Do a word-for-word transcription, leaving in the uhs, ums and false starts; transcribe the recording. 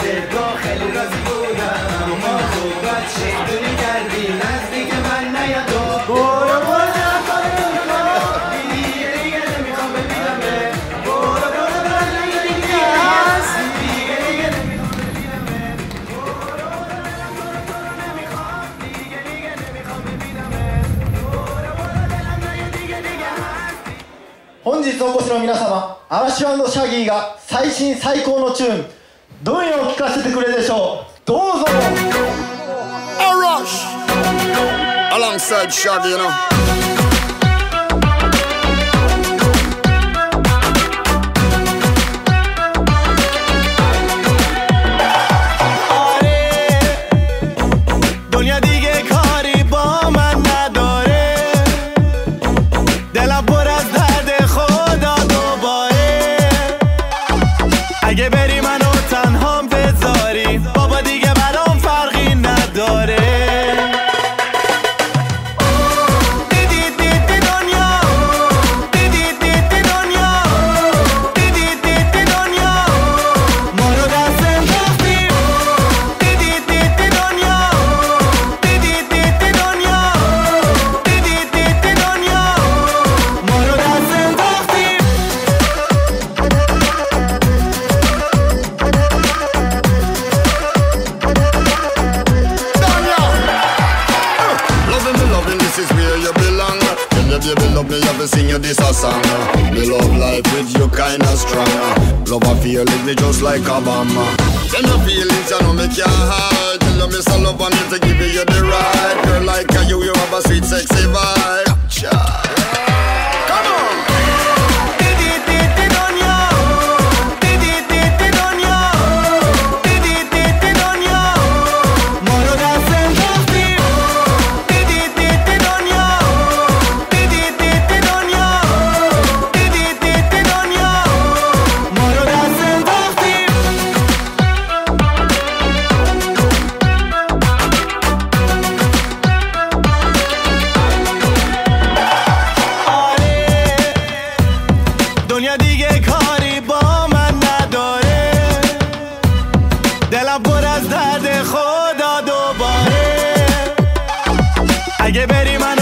با خیلی راضی بودم اما خوبت شیطونی کردی نزدیک من نیا تو برو برو نکنه دیگه دیگه نمیخوام ببینمه برو برو برو دیگه دیگه هست دیگه دیگه نمیخوام ببینمه برو برو نمیخوام دیگه دیگه نمیخوام ببینمه برو برو دلم نیا دیگه دیگه هست 本日お越しの皆様、嵐&シャギーが最新最高のチューン、どういうのを聴かせてくれるでしょう。どうぞ。 Arash alongside Shaggy, you know. اگه بری منو تنهام بذاری بابا دیگه برام فرقی نداره دیدی دیدی دنیا دیدی دیدی دنیا دیدی دیدی دنیا ما رو دست انداختیم دیدی دیدی دنیا دیدی دیدی دنیا دیدی دیدی دنیا ما رو دست انداختیم Baby, love me, have to sing you this a song. Me love life with you kinda strong. Love a feeling me just like a bomb. Tell me feelings, you know me can't hide. Tell me some love and me to give you the right. Girl like you, you have a sweet sexy vibe. Come on. دنیا دیگه کاری با من نداره دلم پر از درد خدا دوباره اگه بری من